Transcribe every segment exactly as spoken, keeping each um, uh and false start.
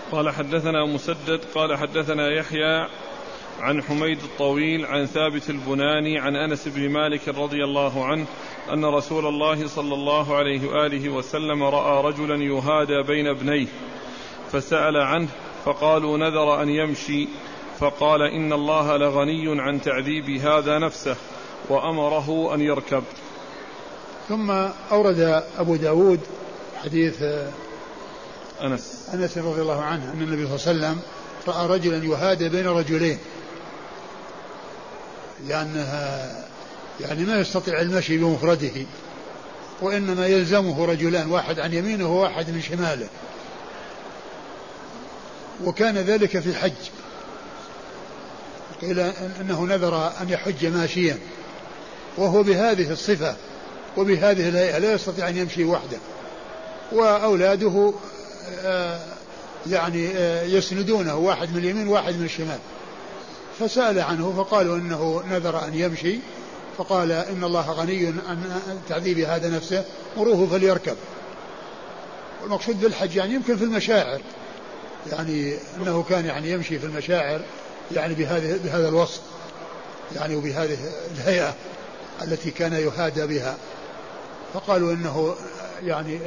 قال حدثنا مسدد قال حدثنا يحيى عن حميد الطويل عن ثابت البناني عن أنس بن مالك رضي الله عنه أن رسول الله صلى الله عليه وآله وسلم رأى رجلا يهادى بين ابنيه فسأل عنه فقالوا نذر أن يمشي فقال إن الله لغني عن تعذيب هذا نفسه وأمره أن يركب. ثم أورد أبو داود حديث أنس أنس رضي الله عنه أن النبي صلى الله عليه وسلم رأى رجلا يهادى بين رجلين، لأنها يعني ما يستطيع المشي بمفرده وإنما يلزمه رجلان، واحد عن يمينه وواحد من شماله، وكان ذلك في الحج، قيل أنه نذر أن يحج ماشيا وهو بهذه الصفة وبهذه الهيئة لا يستطيع أن يمشي وحده، وأولاده يعني يسندونه واحد من اليمين واحد من الشمال، فسأل عنه فقالوا إنه نذر أن يمشي، فقال إن الله غني عن تعذيب هذا نفسه مروه فليركب. والمقصود بالحج يعني يمكن في المشاعر، يعني أنه كان يعني يمشي في المشاعر يعني بهذه بهذا الوصف يعني وبهذه الهيئة التي كان يهادى بها، فقالوا إنه يعني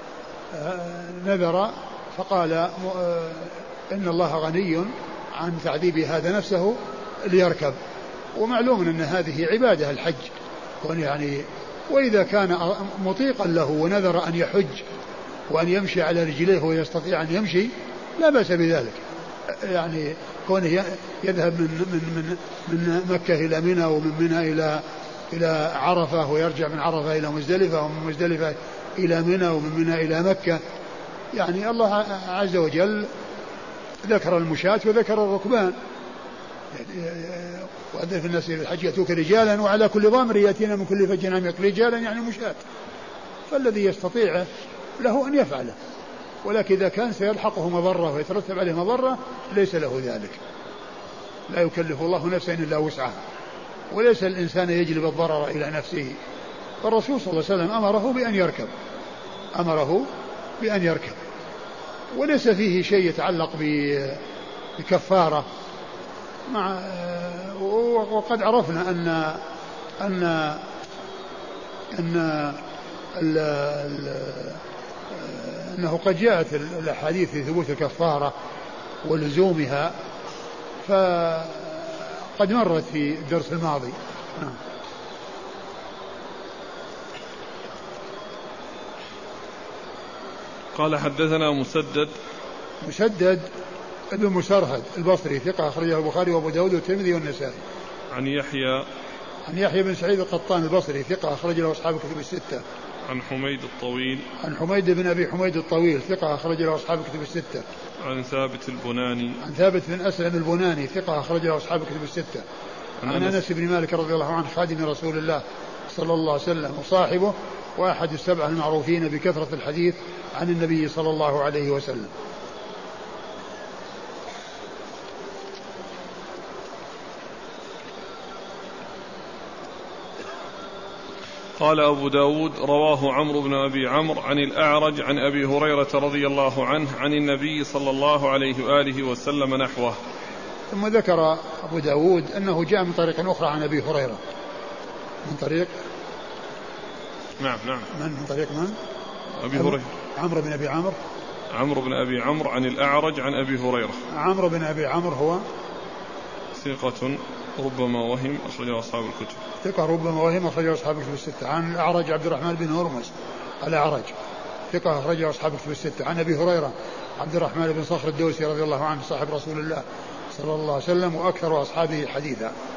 نذر فقال إن الله غني عن تعذيب هذا نفسه ليركب. ومعلوم أن هذه عبادة الحج، يعني وإذا كان مطيقا له ونذر أن يحج وأن يمشي على رجليه ويستطيع أن يمشي لا بأس بذلك، يعني كونه يذهب من, من, من, من مكة إلى منى ومن منى إلى إلى عرفة ويرجع من عرفة إلى مزدلفة ومن مزدلفة إلى منى ومن منى إلى مكة، يعني الله عز وجل ذكر المشاة وذكر الركبان، وأذن في الناس الحج يأتوك رجالا وعلى كل ضامر يأتينا من كل فج عميق، رجالا يعني مشاة، فالذي يستطيع له أن يفعله، ولكن إذا كان سيلحقه مضرة ويترتب عليه مضرة ليس له ذلك، لا يكلف الله نفسا إلا وسعها، وليس الإنسان يجلب الضرر إلى نفسه. فالرسول صلى الله عليه وسلم أمره بأن يركب أمره بأن يركب وليس فيه شيء يتعلق بكفارة، مع وقد عرفنا أن أن أن ال ال أنه قد جاءت الأحاديث في ثبوت الكفارة ولزومها، فقد مرت في الدرس الماضي. قال حدثنا مسدد مسدد ابن مسرهد البصري ثقة أخرجه البخاري وأبو داود والترمذي والنسائي. عن يحيى عن يحيى بن سعيد القطان البصري ثقة أخرج له أصحاب الكتب الستة. عن حميد الطويل عن حميد بن أبي حميد الطويل ثقة أخرج له أصحاب الكتب الستة. عن ثابت البناني عن ثابت بن أسلم البناني ثقة أخرج له أصحاب الكتب الستة. عن, عن أنس بن مالك رضي الله عنه خادم رسول الله صلى الله عليه وسلم وصاحبه وأحد السبع المعروفين بكثرة الحديث عن النبي صلى الله عليه وسلم. قال أبو داود رواه عمرو بن أبي عمرو عن الأعرج عن أبي هريرة رضي الله عنه عن النبي صلى الله عليه وآله وسلم نحوه. ثم ذكر أبو داود أنه جاء من طريق أخرى عن أبي هريرة، من طريق نعم نعم من من طريق من أبي هريرة عمرو بن أبي عمرو عمرو بن أبي عمرو عن الأعرج عن أبي هريرة. عمرو بن أبي عمرو هو ثقة ربما وهم أخرجه أصحاب الكتب ثقة ربما وهم أخرجه أصحاب الكتب الستة. عن الأعرج عبد الرحمن بن هرمز الأعرج ثقة أخرجه أصحاب الكتب الستة. عن أبي هريرة عبد الرحمن بن صخر الدوسي رضي الله عنه صاحب رسول الله صلى الله عليه وسلم وأكثر أصحابه حديثا.